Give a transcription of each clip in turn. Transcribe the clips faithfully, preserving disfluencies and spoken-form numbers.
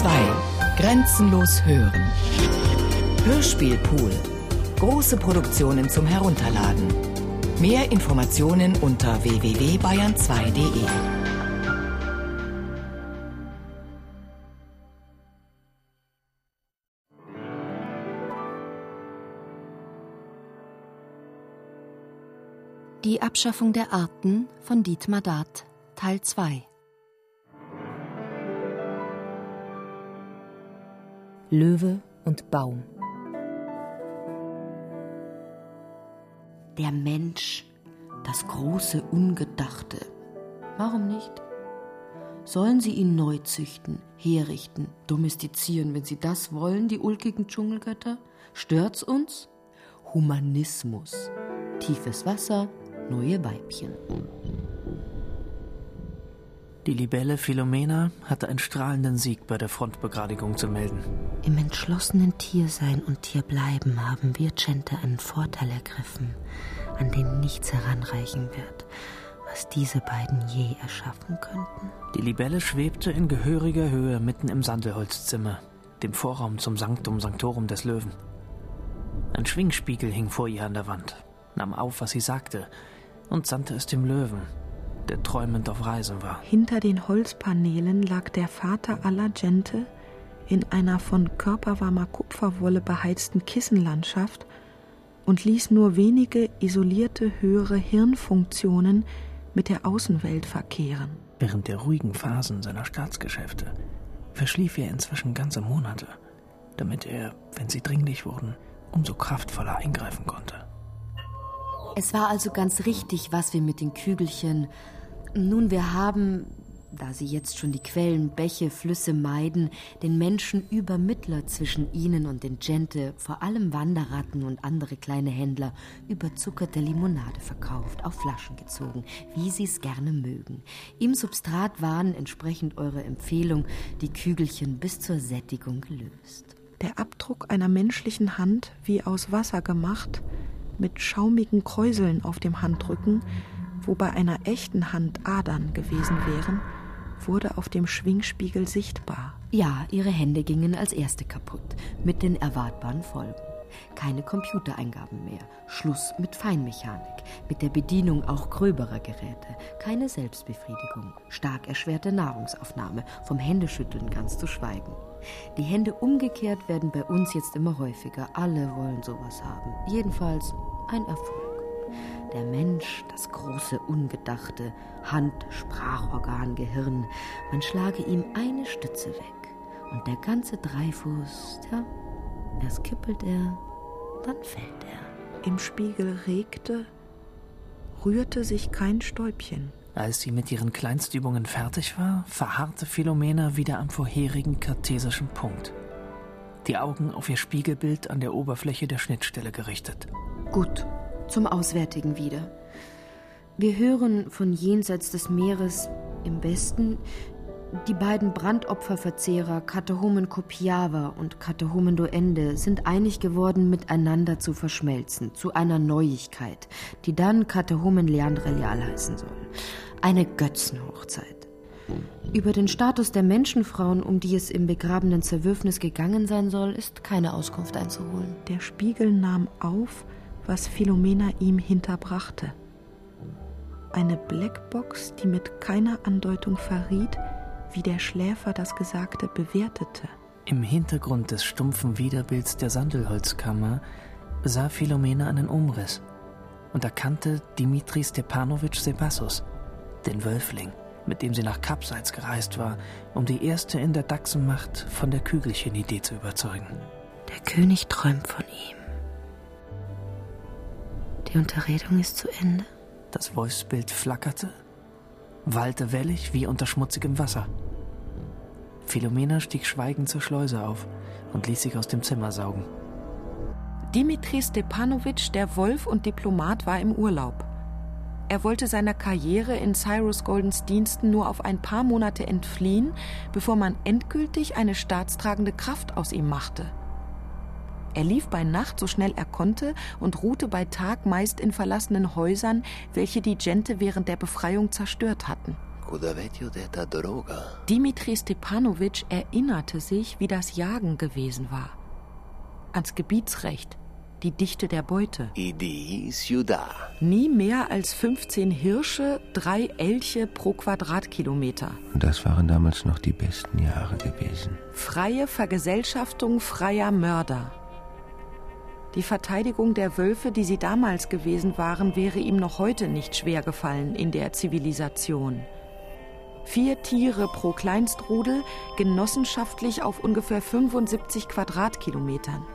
zwei. Grenzenlos hören. Hörspielpool. Große Produktionen zum Herunterladen. Mehr Informationen unter w w w punkt bayern zwei punkt de. Die Abschaffung der Arten von Dietmar Dad, Teil zwei. Löwe und Baum. Der Mensch, das große Ungedachte. Warum nicht? Sollen sie ihn neu züchten, herrichten, domestizieren, wenn sie das wollen, die ulkigen Dschungelgötter? Stört's uns? Humanismus. Tiefes Wasser, neue Weibchen. Die Libelle Philomena hatte einen strahlenden Sieg bei der Frontbegradigung zu melden. Im entschlossenen Tiersein und Tierbleiben haben wir Gente einen Vorteil ergriffen, an den nichts heranreichen wird, was diese beiden je erschaffen könnten. Die Libelle schwebte in gehöriger Höhe mitten im Sandelholzzimmer, dem Vorraum zum Sanctum Sanctorum des Löwen. Ein Schwingspiegel hing vor ihr an der Wand, nahm auf, was sie sagte, und sandte es dem Löwen, der träumend auf Reisen war. Hinter den Holzpaneelen lag der Vater aller Gente in einer von körperwarmer Kupferwolle beheizten Kissenlandschaft und ließ nur wenige isolierte höhere Hirnfunktionen mit der Außenwelt verkehren. Während der ruhigen Phasen seiner Staatsgeschäfte verschlief er inzwischen ganze Monate, damit er, wenn sie dringlich wurden, umso kraftvoller eingreifen konnte. Es war also ganz richtig, was wir mit den Kügelchen... Nun, wir haben, da sie jetzt schon die Quellen, Bäche, Flüsse meiden, den Menschen Übermittler zwischen ihnen und den Gente, vor allem Wanderratten und andere kleine Händler, überzuckerte Limonade verkauft, auf Flaschen gezogen, wie sie es gerne mögen. Im Substrat waren, entsprechend eurer Empfehlung, die Kügelchen bis zur Sättigung gelöst. Der Abdruck einer menschlichen Hand, wie aus Wasser gemacht, mit schaumigen Kräuseln auf dem Handrücken, wo bei einer echten Hand Adern gewesen wären, wurde auf dem Schwingspiegel sichtbar. Ja, ihre Hände gingen als erste kaputt, mit den erwartbaren Folgen. Keine Computereingaben mehr, Schluss mit Feinmechanik, mit der Bedienung auch gröberer Geräte, keine Selbstbefriedigung, stark erschwerte Nahrungsaufnahme, vom Händeschütteln ganz zu schweigen. Die Hände umgekehrt werden bei uns jetzt immer häufiger. Alle wollen sowas haben. Jedenfalls ein Erfolg. Der Mensch, das große Ungedachte, Hand, Sprachorgan, Gehirn, man schlage ihm eine Stütze weg. Und der ganze Dreifuß, ja, erst kippelt er, dann fällt er. Im Spiegel regte, rührte sich kein Stäubchen. Als sie mit ihren Kleinstübungen fertig war, verharrte Philomena wieder am vorherigen kartesischen Punkt. Die Augen auf ihr Spiegelbild an der Oberfläche der Schnittstelle gerichtet. Gut. Zum Auswärtigen wieder. Wir hören von jenseits des Meeres im Westen, die beiden Brandopferverzehrer Catechumen Copiava und Catechumen Doende sind einig geworden, miteinander zu verschmelzen, zu einer Neuigkeit, die dann Catechumen Leandrelial heißen soll. Eine Götzenhochzeit. Über den Status der Menschenfrauen, um die es im begrabenen Zerwürfnis gegangen sein soll, ist keine Auskunft einzuholen. Der Spiegel nahm auf, was Philomena ihm hinterbrachte. Eine Blackbox, die mit keiner Andeutung verriet, wie der Schläfer das Gesagte bewertete. Im Hintergrund des stumpfen Widerbilds der Sandelholzkammer sah Philomena einen Umriss und erkannte Dimitri Stepanowitsch Sebassus, den Wölfling, mit dem sie nach Kapseits gereist war, um die erste in der Dachsenmacht von der Kügelchen-Idee zu überzeugen. Der König träumt von ihm. Die Unterredung ist zu Ende. Das Wolfsbild flackerte, wallte wellig wie unter schmutzigem Wasser. Philomena stieg schweigend zur Schleuse auf und ließ sich aus dem Zimmer saugen. Dimitri Stepanowitsch, der Wolf und Diplomat, war im Urlaub. Er wollte seiner Karriere in Cyrus Goldens Diensten nur auf ein paar Monate entfliehen, bevor man endgültig eine staatstragende Kraft aus ihm machte. Er lief bei Nacht so schnell er konnte und ruhte bei Tag meist in verlassenen Häusern, welche die Gente während der Befreiung zerstört hatten. Dimitri Stepanowitsch erinnerte sich, wie das Jagen gewesen war. Ans Gebietsrecht, die Dichte der Beute. Nie mehr als fünfzehn Hirsche, drei Elche pro Quadratkilometer. Das waren damals noch die besten Jahre gewesen. Freie Vergesellschaftung freier Mörder. Die Verteidigung der Wölfe, die sie damals gewesen waren, wäre ihm noch heute nicht schwer gefallen in der Zivilisation. Vier Tiere pro Kleinstrudel, genossenschaftlich auf ungefähr fünfundsiebzig Quadratkilometern.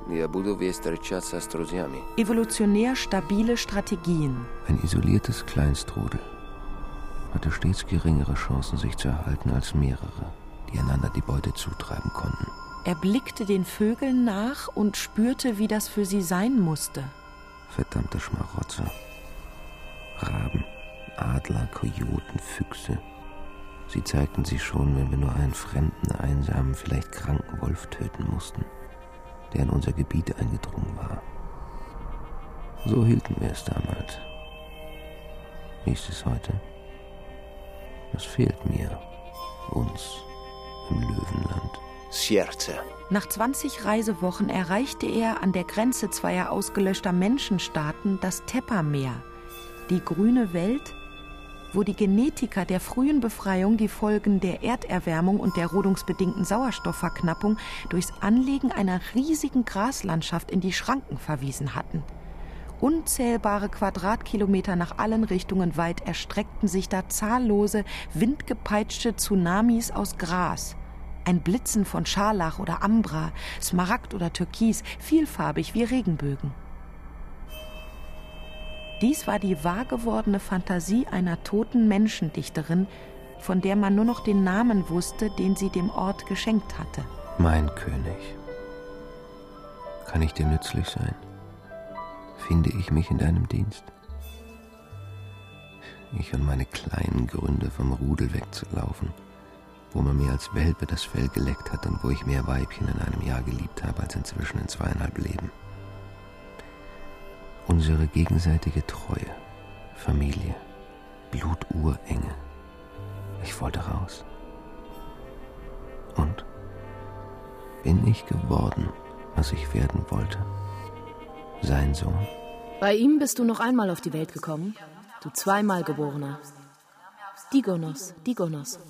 Evolutionär stabile Strategien. Ein isoliertes Kleinstrudel hatte stets geringere Chancen, sich zu erhalten, als mehrere, die einander die Beute zutreiben konnten. Er blickte den Vögeln nach und spürte, wie das für sie sein musste. Verdammte Schmarotzer. Raben, Adler, Kojoten, Füchse. Sie zeigten sich schon, wenn wir nur einen fremden, einsamen, vielleicht kranken Wolf töten mussten, der in unser Gebiet eingedrungen war. So hielten wir es damals. Wie ist es heute? Das fehlt mir, uns, im Löwenland. Scherze. Nach zwanzig Reisewochen erreichte er an der Grenze zweier ausgelöschter Menschenstaaten das Teppermeer, die grüne Welt, wo die Genetiker der frühen Befreiung die Folgen der Erderwärmung und der rodungsbedingten Sauerstoffverknappung durchs Anlegen einer riesigen Graslandschaft in die Schranken verwiesen hatten. Unzählbare Quadratkilometer nach allen Richtungen weit erstreckten sich da zahllose, windgepeitschte Tsunamis aus Gras. Ein Blitzen von Scharlach oder Ambra, Smaragd oder Türkis, vielfarbig wie Regenbögen. Dies war die wahrgewordene Fantasie einer toten Menschendichterin, von der man nur noch den Namen wusste, den sie dem Ort geschenkt hatte. Mein König, kann ich dir nützlich sein? Finde ich mich in deinem Dienst? Ich und meine kleinen Gründe, vom Rudel wegzulaufen, wo man mir als Welpe das Fell geleckt hat und wo ich mehr Weibchen in einem Jahr geliebt habe als inzwischen in zweieinhalb Leben. Unsere gegenseitige Treue, Familie, Bluturenge. Ich wollte raus. Und bin ich geworden, was ich werden wollte? Sein Sohn? Bei ihm bist du noch einmal auf die Welt gekommen, du zweimal Geborener. Digonos, Digonos.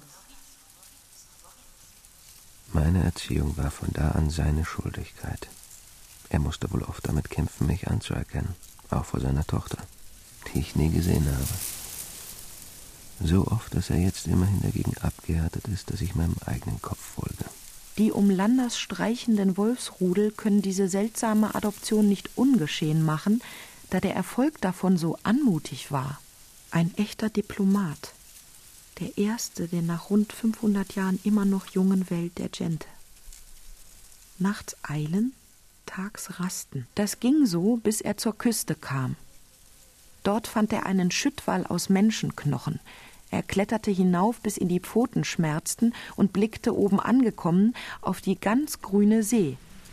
Meine Erziehung war von da an seine Schuldigkeit. Er musste wohl oft damit kämpfen, mich anzuerkennen, auch vor seiner Tochter, die ich nie gesehen habe. So oft, dass er jetzt immerhin dagegen abgehärtet ist, dass ich meinem eigenen Kopf folge. Die um Landers streichenden Wolfsrudel können diese seltsame Adoption nicht ungeschehen machen, da der Erfolg davon so anmutig war. Ein echter Diplomat. Der erste der nach rund fünfhundert Jahren immer noch jungen Welt der Gente. Nachts eilen, tags rasten. Das ging so, bis er zur Küste kam. Dort fand er einen Schüttwall aus Menschenknochen. Er kletterte hinauf, bis ihn die Pfoten schmerzten und blickte oben angekommen auf die ganz grüne See.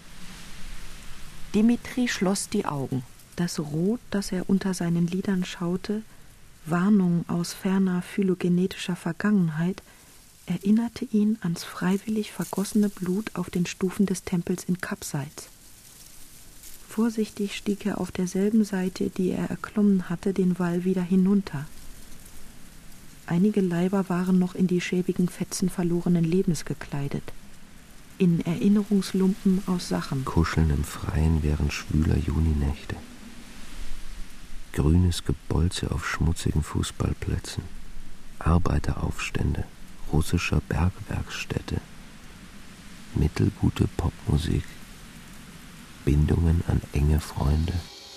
Dimitri schloss die Augen. Das Rot, das er unter seinen Lidern schaute, Warnung aus ferner phylogenetischer Vergangenheit, erinnerte ihn ans freiwillig vergossene Blut auf den Stufen des Tempels in Kapseits. Vorsichtig stieg er auf derselben Seite, die er erklommen hatte, den Wall wieder hinunter. Einige Leiber waren noch in die schäbigen Fetzen verlorenen Lebens gekleidet, in Erinnerungslumpen aus Sachen. Kuscheln im Freien während schwüler Juninächte. Grünes Gebolze auf schmutzigen Fußballplätzen. Arbeiteraufstände russischer Bergwerkstätte. Mittelgute Popmusik. Bindungen an enge Freunde.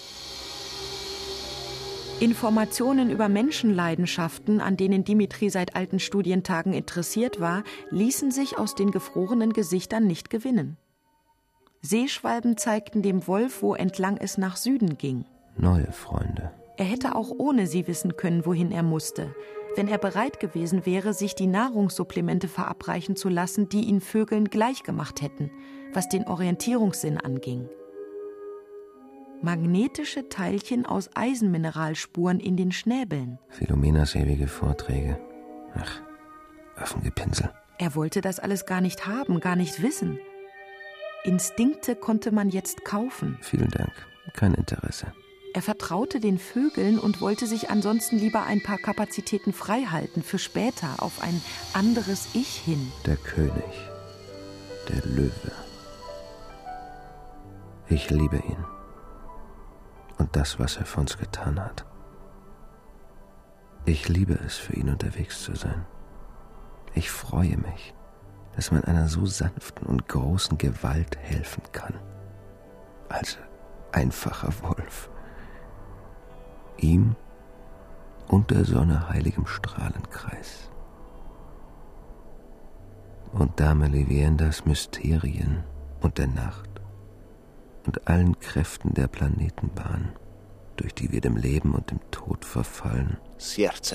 Informationen über Menschenleidenschaften, an denen Dimitri seit alten Studientagen interessiert war, ließen sich aus den gefrorenen Gesichtern nicht gewinnen. Seeschwalben zeigten dem Wolf, wo entlang es nach Süden ging. Neue Freunde. Er hätte auch ohne sie wissen können, wohin er musste, wenn er bereit gewesen wäre, sich die Nahrungssupplemente verabreichen zu lassen, die ihn Vögeln gleichgemacht hätten, was den Orientierungssinn anging. Magnetische Teilchen aus Eisenmineralspuren in den Schnäbeln. Philomenas ewige Vorträge. Ach, Affengepinsel. Er wollte das alles gar nicht haben, gar nicht wissen. Instinkte konnte man jetzt kaufen. Vielen Dank, kein Interesse. Er vertraute den Vögeln und wollte sich ansonsten lieber ein paar Kapazitäten freihalten für später, auf ein anderes Ich hin. Der König, der Löwe. Ich liebe ihn. Und das, was er für uns getan hat. Ich liebe es, für ihn unterwegs zu sein. Ich freue mich, dass man einer so sanften und großen Gewalt helfen kann. Als einfacher Wolf. Ihm und der Sonne heiligem Strahlenkreis. Und Dame Leviendas Mysterien und der Nacht und allen Kräften der Planetenbahn, durch die wir dem Leben und dem Tod verfallen. Sierze.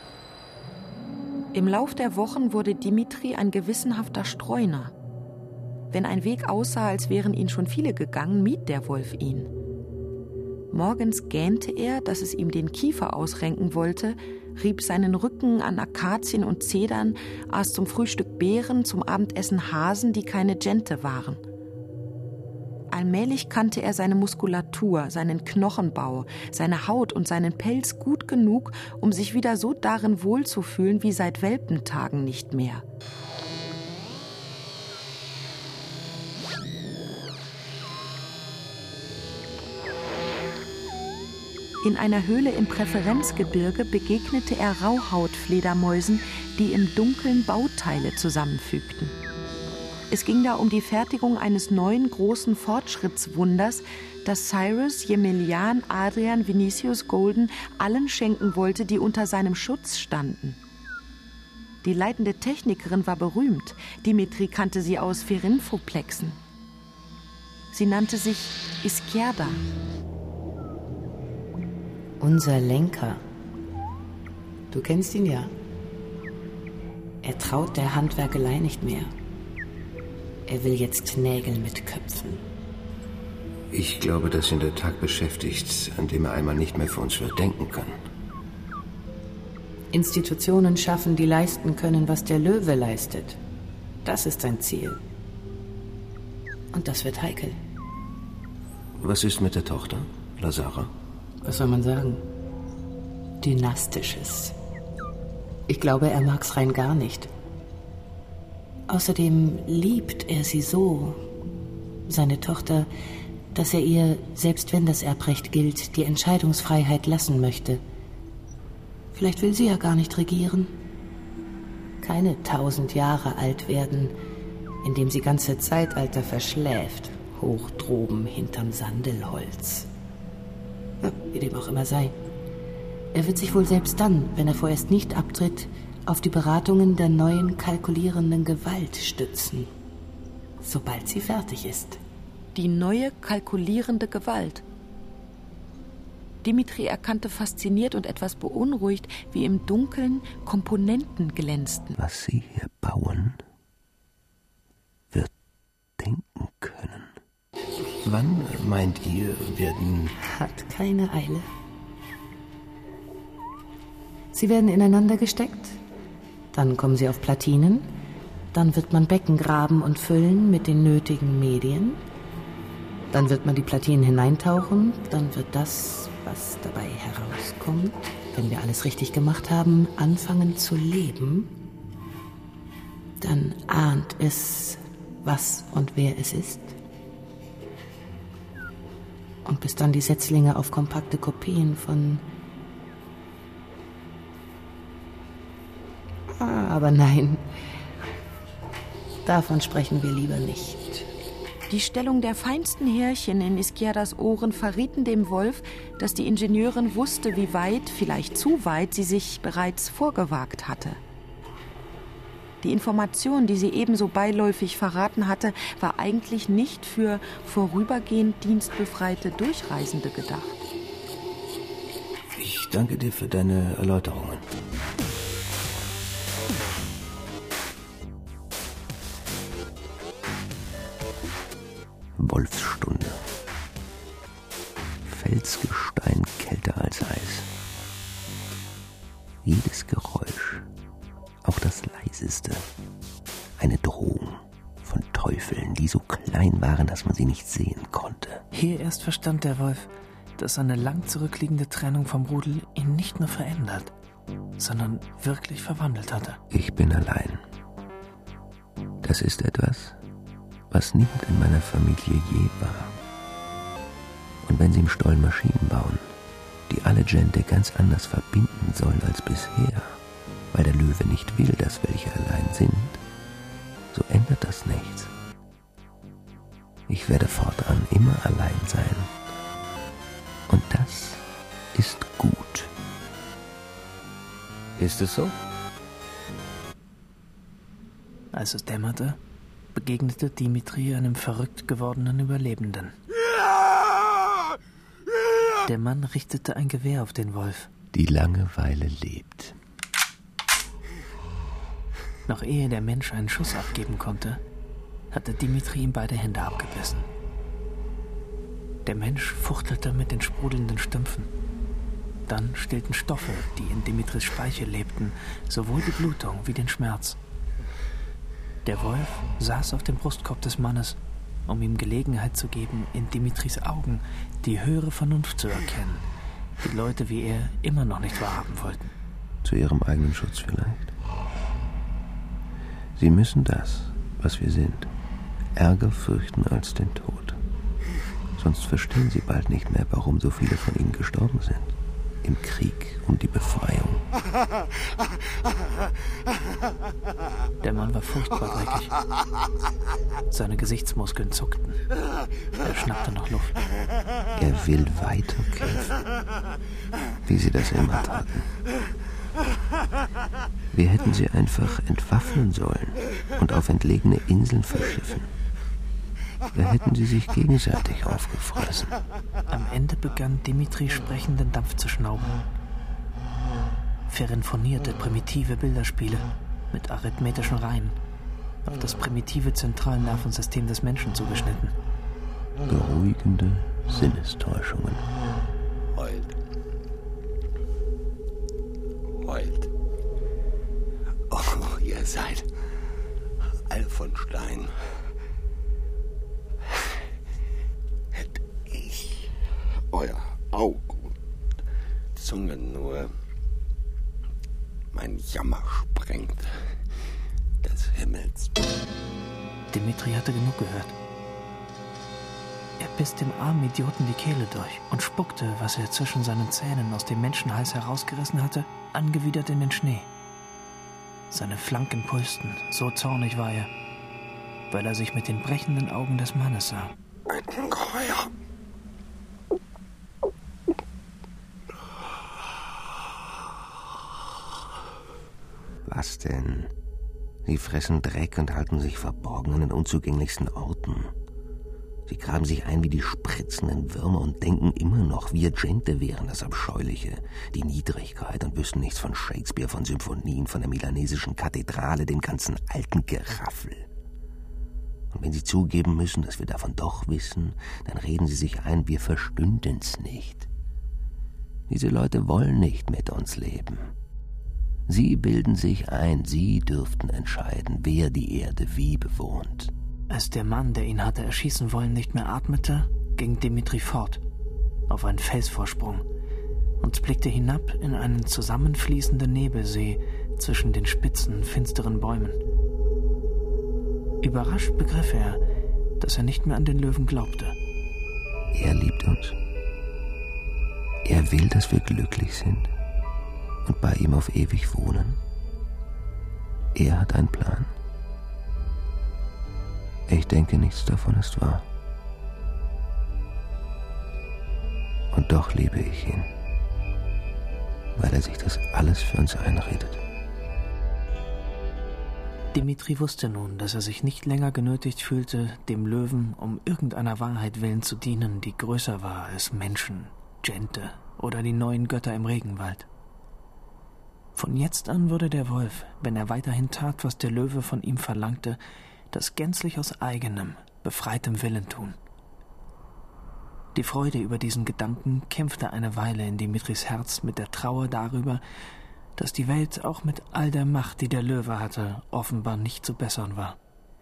Im Lauf der Wochen wurde Dimitri ein gewissenhafter Streuner. Wenn ein Weg aussah, als wären ihn schon viele gegangen, mied der Wolf ihn. Morgens gähnte er, dass es ihm den Kiefer ausrenken wollte, rieb seinen Rücken an Akazien und Zedern, aß zum Frühstück Beeren, zum Abendessen Hasen, die keine Gente waren. Allmählich kannte er seine Muskulatur, seinen Knochenbau, seine Haut und seinen Pelz gut genug, um sich wieder so darin wohlzufühlen wie seit Welpentagen nicht mehr. In einer Höhle im Präferenzgebirge begegnete er Rauhautfledermäusen, die im Dunkeln Bauteile zusammenfügten. Es ging da um die Fertigung eines neuen großen Fortschrittswunders, das Cyrus Jemelian Adrian Vinicius Golden allen schenken wollte, die unter seinem Schutz standen. Die leitende Technikerin war berühmt. Dimitri kannte sie aus Ferinfoplexen. Sie nannte sich Izquierda. Unser Lenker. Du kennst ihn ja. Er traut der Handwerkelei nicht mehr. Er will jetzt Nägel mit Köpfen. Ich glaube, dass ihn der Tag beschäftigt, an dem er einmal nicht mehr für uns wird denken kann. Institutionen schaffen, die leisten können, was der Löwe leistet. Das ist sein Ziel. Und das wird heikel. Was ist mit der Tochter, Lazara? Was soll man sagen? Dynastisches. Ich glaube, er mag's rein gar nicht. Außerdem liebt er sie so, seine Tochter, dass er ihr, selbst wenn das Erbrecht gilt, die Entscheidungsfreiheit lassen möchte. Vielleicht will sie ja gar nicht regieren. Keine tausend Jahre alt werden, indem sie ganze Zeitalter verschläft, hoch droben hinterm Sandelholz. Ja, wie dem auch immer sei. Er wird sich wohl selbst dann, wenn er vorerst nicht abtritt, auf die Beratungen der neuen kalkulierenden Gewalt stützen, sobald sie fertig ist. Die neue kalkulierende Gewalt. Dimitri erkannte fasziniert und etwas beunruhigt, wie im Dunkeln Komponenten glänzten. Was sie hier bauen, wird denken können. Wann, meint ihr, werden... Hat keine Eile. Sie werden ineinander gesteckt. Dann kommen sie auf Platinen, dann wird man Becken graben und füllen mit den nötigen Medien, dann wird man die Platinen hineintauchen, dann wird das, was dabei herauskommt, wenn wir alles richtig gemacht haben, anfangen zu leben. Dann ahnt es, was und wer es ist. Und bis dann die Setzlinge auf kompakte Kopien von... Aber nein, davon sprechen wir lieber nicht. Die Stellung der feinsten Härchen in Izquierdas Ohren verrieten dem Wolf, dass die Ingenieurin wusste, wie weit, vielleicht zu weit, sie sich bereits vorgewagt hatte. Die Information, die sie ebenso beiläufig verraten hatte, war eigentlich nicht für vorübergehend dienstbefreite Durchreisende gedacht. Ich danke dir für deine Erläuterungen. Wolfsstunde. Felsgestein kälter als Eis. Jedes Geräusch, auch das leise, Fieseste. Eine Drohung von Teufeln, die so klein waren, dass man sie nicht sehen konnte. Hier erst verstand der Wolf, dass eine lang zurückliegende Trennung vom Rudel ihn nicht nur verändert, sondern wirklich verwandelt hatte. Ich bin allein. Das ist etwas, was niemand in meiner Familie je war. Und wenn sie im Stollen Maschinen bauen, die alle Gente ganz anders verbinden sollen als bisher, weil der Löwe nicht will, dass welche allein sind, so ändert das nichts. Ich werde fortan immer allein sein. Und das ist gut. Ist es so? Als es dämmerte, begegnete Dimitri einem verrückt gewordenen Überlebenden. Der Mann richtete ein Gewehr auf den Wolf. Die Langeweile lebt. Noch ehe der Mensch einen Schuss abgeben konnte, hatte Dimitri ihm beide Hände abgebissen. Der Mensch fuchtelte mit den sprudelnden Stümpfen. Dann stillten Stoffe, die in Dimitris Speichel lebten, sowohl die Blutung wie den Schmerz. Der Wolf saß auf dem Brustkorb des Mannes, um ihm Gelegenheit zu geben, in Dimitris Augen die höhere Vernunft zu erkennen, die Leute wie er immer noch nicht wahrhaben wollten. Zu ihrem eigenen Schutz vielleicht. Sie müssen das, was wir sind, ärger fürchten als den Tod. Sonst verstehen sie bald nicht mehr, warum so viele von ihnen gestorben sind. Im Krieg um die Befreiung. Der Mann war furchtbar dreckig. Seine Gesichtsmuskeln zuckten. Er schnappte nach Luft. Er will weiterkämpfen, wie sie das immer taten. Wir hätten sie einfach entwaffnen sollen und auf entlegene Inseln verschiffen. Da hätten sie sich gegenseitig aufgefressen. Am Ende begann Dimitri sprechenden Dampf zu schnauben. Verrinfonierte primitive Bilderspiele mit arithmetischen Reihen, auf das primitive Zentralnervensystem des Menschen zugeschnitten. Beruhigende Sinnestäuschungen. Heult. Heult. Oh, ihr seid all von Stein. Hätte ich euer Auge und Zunge nur, mein Jammer sprengt des Himmels. Dimitri hatte genug gehört. Er biss dem armen Idioten die Kehle durch und spuckte, was er zwischen seinen Zähnen aus dem Menschenhals herausgerissen hatte, angewidert in den Schnee. Seine Flanken pulsten, so zornig war er, weil er sich mit den brechenden Augen des Mannes sah. Ein Ungeheuer. Was denn? Sie fressen Dreck und halten sich verborgen an den unzugänglichsten Orten. Sie graben sich ein wie die spritzenden Würmer und denken immer noch, wir Gente wären das Abscheuliche, die Niedrigkeit und wüssten nichts von Shakespeare, von Symphonien, von der milanesischen Kathedrale, dem ganzen alten Geraffel. Und wenn sie zugeben müssen, dass wir davon doch wissen, dann reden sie sich ein, wir verstünden's nicht. Diese Leute wollen nicht mit uns leben. Sie bilden sich ein, sie dürften entscheiden, wer die Erde wie bewohnt. Als der Mann, der ihn hatte erschießen wollen, nicht mehr atmete, ging Dimitri fort, auf einen Felsvorsprung, und blickte hinab in einen zusammenfließenden Nebelsee zwischen den spitzen, finsteren Bäumen. Überrascht begriff er, dass er nicht mehr an den Löwen glaubte. Er liebt uns. Er will, dass wir glücklich sind und bei ihm auf ewig wohnen. Er hat einen Plan. Ich denke, nichts davon ist wahr. Und doch liebe ich ihn, weil er sich das alles für uns einredet. Dimitri wusste nun, dass er sich nicht länger genötigt fühlte, dem Löwen um irgendeiner Wahrheit willen zu dienen, die größer war als Menschen, Gente oder die neuen Götter im Regenwald. Von jetzt an würde der Wolf, wenn er weiterhin tat, was der Löwe von ihm verlangte, das gänzlich aus eigenem, befreitem Willen tun. Die Freude über diesen Gedanken kämpfte eine Weile in Dimitris Herz mit der Trauer darüber, dass die Welt auch mit all der Macht, die der Löwe hatte, offenbar nicht zu bessern war.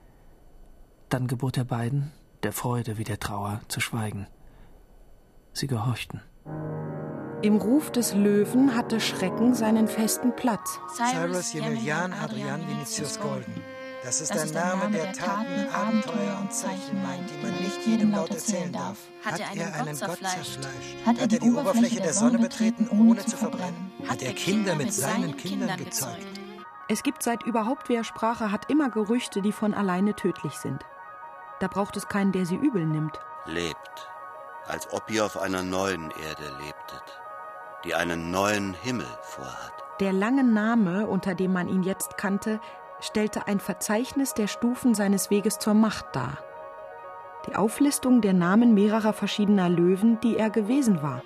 Dann gebot er beiden, der Freude wie der Trauer, zu schweigen. Sie gehorchten. Im Ruf des Löwen hatte Schrecken seinen festen Platz. Cyrus Jemilian Adrian Vinicius Golden. Das ist ein Name, der Taten, Abenteuer und Zeichen meint, die man nicht jedem laut erzählen darf. Hat er einen Gott zerfleischt? Hat er die Oberfläche der Sonne betreten, ohne zu verbrennen? Hat er Kinder mit seinen Kindern gezeugt? Es gibt seit überhaupt wer Sprache hat immer Gerüchte, die von alleine tödlich sind. Da braucht es keinen, der sie übel nimmt. Lebt, als ob ihr auf einer neuen Erde lebtet, die einen neuen Himmel vorhat. Der lange Name, unter dem man ihn jetzt kannte, stellte ein Verzeichnis der Stufen seines Weges zur Macht dar. Die Auflistung der Namen mehrerer verschiedener Löwen, die er gewesen war.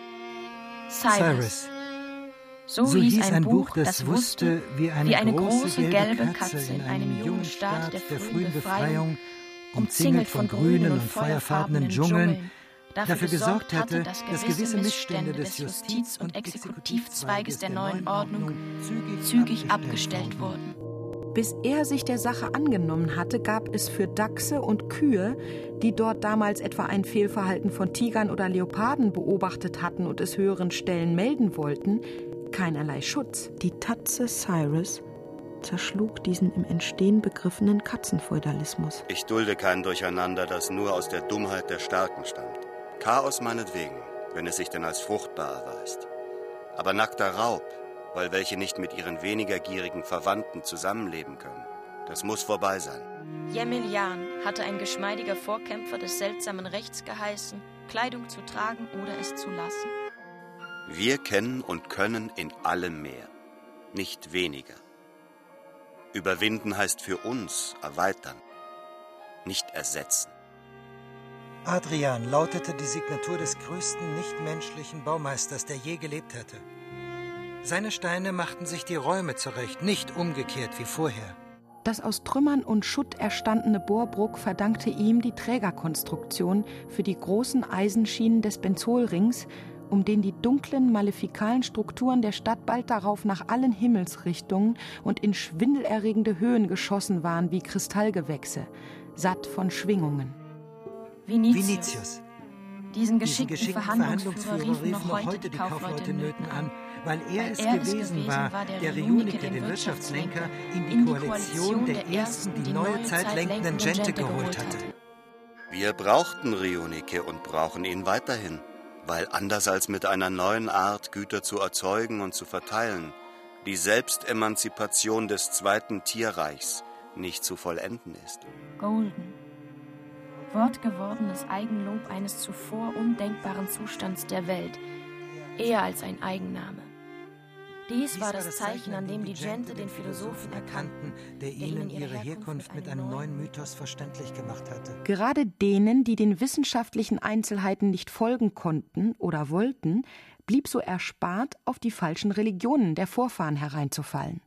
Cyrus. So, so hieß ein, ein Buch, das wusste, wie eine, wie eine große, große gelbe Katze, Katze in einem jungen Staat der frühen Befreiung, umzingelt von grünen und feuerfarbenen Dschungeln, dafür gesorgt hatte, dass gewisse Missstände des Justiz- und Exekutivzweiges der neuen Ordnung zügig abgestellt wurden. Bis er sich der Sache angenommen hatte, gab es für Dachse und Kühe, die dort damals etwa ein Fehlverhalten von Tigern oder Leoparden beobachtet hatten und es höheren Stellen melden wollten, keinerlei Schutz. Die Tatze Cyrus zerschlug diesen im Entstehen begriffenen Katzenfeudalismus. Ich dulde kein Durcheinander, das nur aus der Dummheit der Starken stammt. Chaos meinetwegen, wenn es sich denn als fruchtbar erweist. Aber nackter Raub, weil welche nicht mit ihren weniger gierigen Verwandten zusammenleben können. Das muss vorbei sein. Jemilian hatte ein geschmeidiger Vorkämpfer des seltsamen Rechts geheißen, Kleidung zu tragen oder es zu lassen. Wir kennen und können in allem mehr, nicht weniger. Überwinden heißt für uns erweitern, nicht ersetzen. Adrian lautete die Signatur des größten nichtmenschlichen Baumeisters, der je gelebt hatte. Seine Steine machten sich die Räume zurecht, nicht umgekehrt wie vorher. Das aus Trümmern und Schutt erstandene Bohrbruck verdankte ihm die Trägerkonstruktion für die großen Eisenschienen des Benzolrings, um den die dunklen, malefikalen Strukturen der Stadt bald darauf nach allen Himmelsrichtungen und in schwindelerregende Höhen geschossen waren wie Kristallgewächse, satt von Schwingungen. Vinicius. Vinicius. Diesen geschickten, geschickten Verhandlungsführer, Verhandlungsführer rief noch heute die Kaufleute Nöten an, weil er weil es er gewesen, gewesen war, war der, der Reunike, den Wirtschaftslenker, in die, in die Koalition der Ersten, die neue Zeit lenkenden Gente geholt hatte. Wir brauchten Reunike und brauchen ihn weiterhin, weil anders als mit einer neuen Art, Güter zu erzeugen und zu verteilen, die Selbstemanzipation des zweiten Tierreichs nicht zu vollenden ist. Golden. Wortgewordenes Eigenlob eines zuvor undenkbaren Zustands der Welt, eher als ein Eigenname. Dies war das Zeichen, an dem die Gente den Philosophen erkannten, der ihnen ihre Herkunft mit einem neuen Mythos verständlich gemacht hatte. Gerade denen, die den wissenschaftlichen Einzelheiten nicht folgen konnten oder wollten, blieb so erspart, auf die falschen Religionen der Vorfahren hereinzufallen.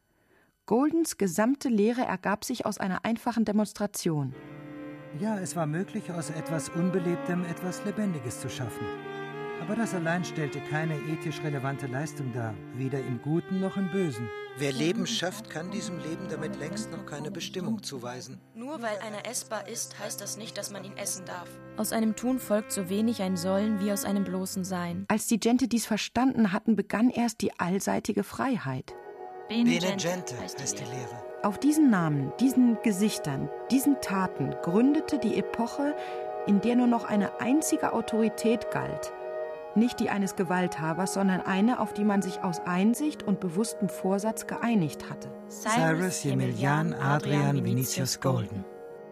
Goldens gesamte Lehre ergab sich aus einer einfachen Demonstration. Ja, es war möglich, aus etwas Unbelebtem etwas Lebendiges zu schaffen. Aber das allein stellte keine ethisch relevante Leistung dar, weder im Guten noch im Bösen. Wer Leben schafft, kann diesem Leben damit längst noch keine Bestimmung zuweisen. Nur weil einer essbar ist, heißt das nicht, dass man ihn essen darf. Aus einem Tun folgt so wenig ein Sollen wie aus einem bloßen Sein. Als die Gente dies verstanden hatten, begann erst die allseitige Freiheit. Bene, Bene Gente heißt die, heißt die Lehre. Auf diesen Namen, diesen Gesichtern, diesen Taten gründete die Epoche, in der nur noch eine einzige Autorität galt. Nicht die eines Gewalthabers, sondern eine, auf die man sich aus Einsicht und bewusstem Vorsatz geeinigt hatte. Cyrus Jemilian Adrian Vinicius Golden.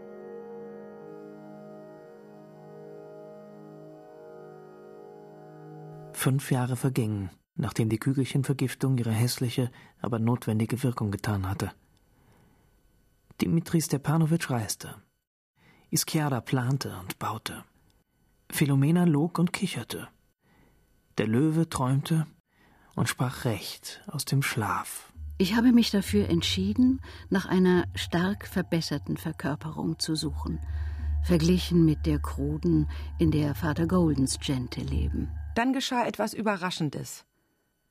Fünf Jahre vergingen, nachdem die Kügelchenvergiftung ihre hässliche, aber notwendige Wirkung getan hatte. Dimitri Stepanowitsch reiste. Izquierda plante und baute. Philomena log und kicherte. Der Löwe träumte und sprach recht aus dem Schlaf. Ich habe mich dafür entschieden, nach einer stark verbesserten Verkörperung zu suchen, verglichen mit der kruden, in der Vater Goldens Gente leben. Dann geschah etwas Überraschendes.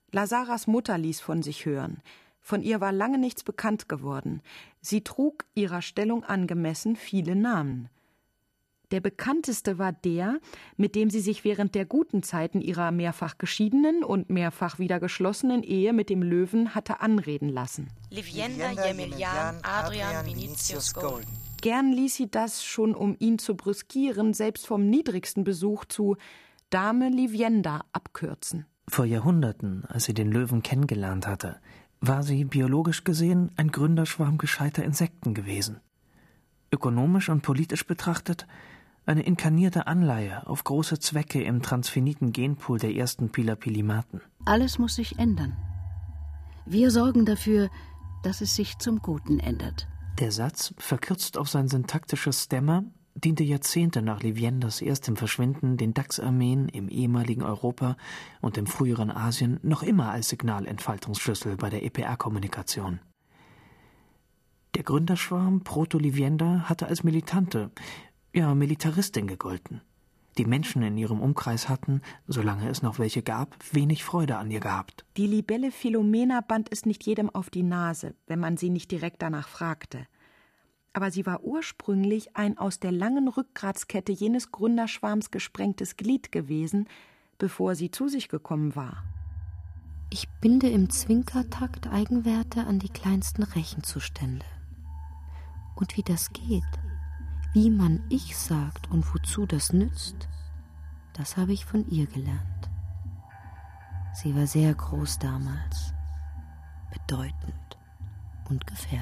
Lazaras Mutter ließ von sich hören. Von ihr war lange nichts bekannt geworden. Sie trug ihrer Stellung angemessen viele Namen. Der bekannteste war der, mit dem sie sich während der guten Zeiten ihrer mehrfach geschiedenen und mehrfach wieder geschlossenen Ehe mit dem Löwen hatte anreden lassen. Livienda Jemilian Adrian Vinicius Golden. Gern ließ sie das, schon um ihn zu brüskieren, selbst vom niedrigsten Besuch zu Dame Livienda abkürzen. Vor Jahrhunderten, als sie den Löwen kennengelernt hatte, war sie biologisch gesehen ein Gründerschwarm gescheiter Insekten gewesen. Ökonomisch und politisch betrachtet eine inkarnierte Anleihe auf große Zwecke im transfiniten Genpool der ersten Pilapilimaten. Alles muss sich ändern. Wir sorgen dafür, dass es sich zum Guten ändert. Der Satz, verkürzt auf sein syntaktisches Stemma, diente Jahrzehnte nach Liviendas erstem Verschwinden den Dachsarmeen im ehemaligen Europa und im früheren Asien noch immer als Signalentfaltungsschlüssel bei der E P R-Kommunikation. Der Gründerschwarm Proto-Livienda hatte als militante, ja Militaristin gegolten. Die Menschen in ihrem Umkreis hatten, solange es noch welche gab, wenig Freude an ihr gehabt. Die Libelle Philomena band es nicht jedem auf die Nase, wenn man sie nicht direkt danach fragte. Aber sie war ursprünglich ein aus der langen Rückgratskette jenes Gründerschwarms gesprengtes Glied gewesen, bevor sie zu sich gekommen war. Ich binde im Zwinkertakt Eigenwerte an die kleinsten Rechenzustände. Und wie das geht, wie man Ich sagt und wozu das nützt, das habe ich von ihr gelernt. Sie war sehr groß damals, bedeutend und gefährlich.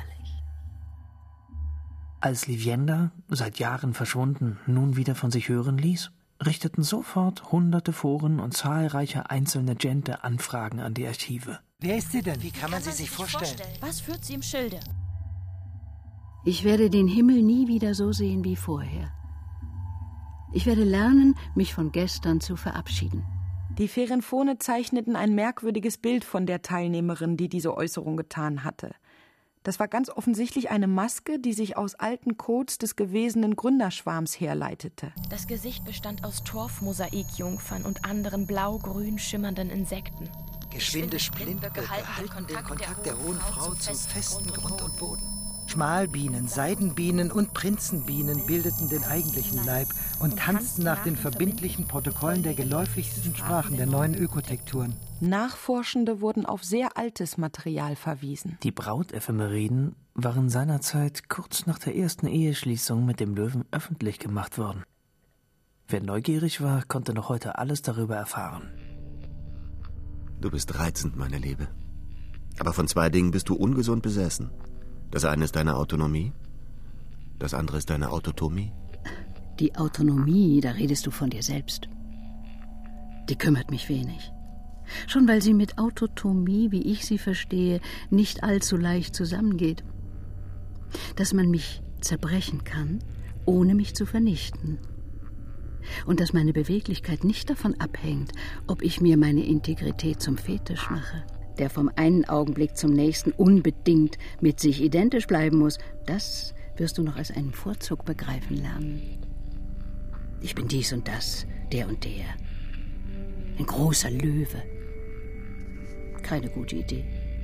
Als Livienda, seit Jahren verschwunden, nun wieder von sich hören ließ, richteten sofort hunderte Foren und zahlreiche einzelne Gente Anfragen an die Archive. Wer ist sie denn? Wie kann man sie sich vorstellen? Was führt sie im Schilde? Ich werde den Himmel nie wieder so sehen wie vorher. Ich werde lernen, mich von gestern zu verabschieden. Die Ferenfone zeichneten ein merkwürdiges Bild von der Teilnehmerin, die diese Äußerung getan hatte. Das war ganz offensichtlich eine Maske, die sich aus alten Codes des gewesenen Gründerschwarms herleitete. Das Gesicht bestand aus Torfmosaikjungfern und anderen blau-grün schimmernden Insekten. Geschwinde Splinte behalten den Kontakt der hohen Frau zu festen Grund und Boden. Schmalbienen, Seidenbienen und Prinzenbienen bildeten den eigentlichen Leib und tanzten nach den verbindlichen Protokollen der geläufigsten Sprachen der neuen Ökotekturen. Nachforschende wurden auf sehr altes Material verwiesen. Die Brautephemeriden waren seinerzeit kurz nach der ersten Eheschließung mit dem Löwen öffentlich gemacht worden. Wer neugierig war, konnte noch heute alles darüber erfahren. Du bist reizend, meine Liebe. Aber von zwei Dingen bist du ungesund besessen. Das eine ist deine Autonomie, das andere ist deine Autotomie. Die Autonomie, da redest du von dir selbst. Die kümmert mich wenig. Schon weil sie mit Autotomie, wie ich sie verstehe, nicht allzu leicht zusammengeht. Dass man mich zerbrechen kann, ohne mich zu vernichten. Und dass meine Beweglichkeit nicht davon abhängt, ob ich mir meine Integrität zum Fetisch mache, der vom einen Augenblick zum nächsten unbedingt mit sich identisch bleiben muss, das wirst du noch als einen Vorzug begreifen lernen. Ich bin dies und das, der und der. Ein großer Löwe. Keine gute Idee.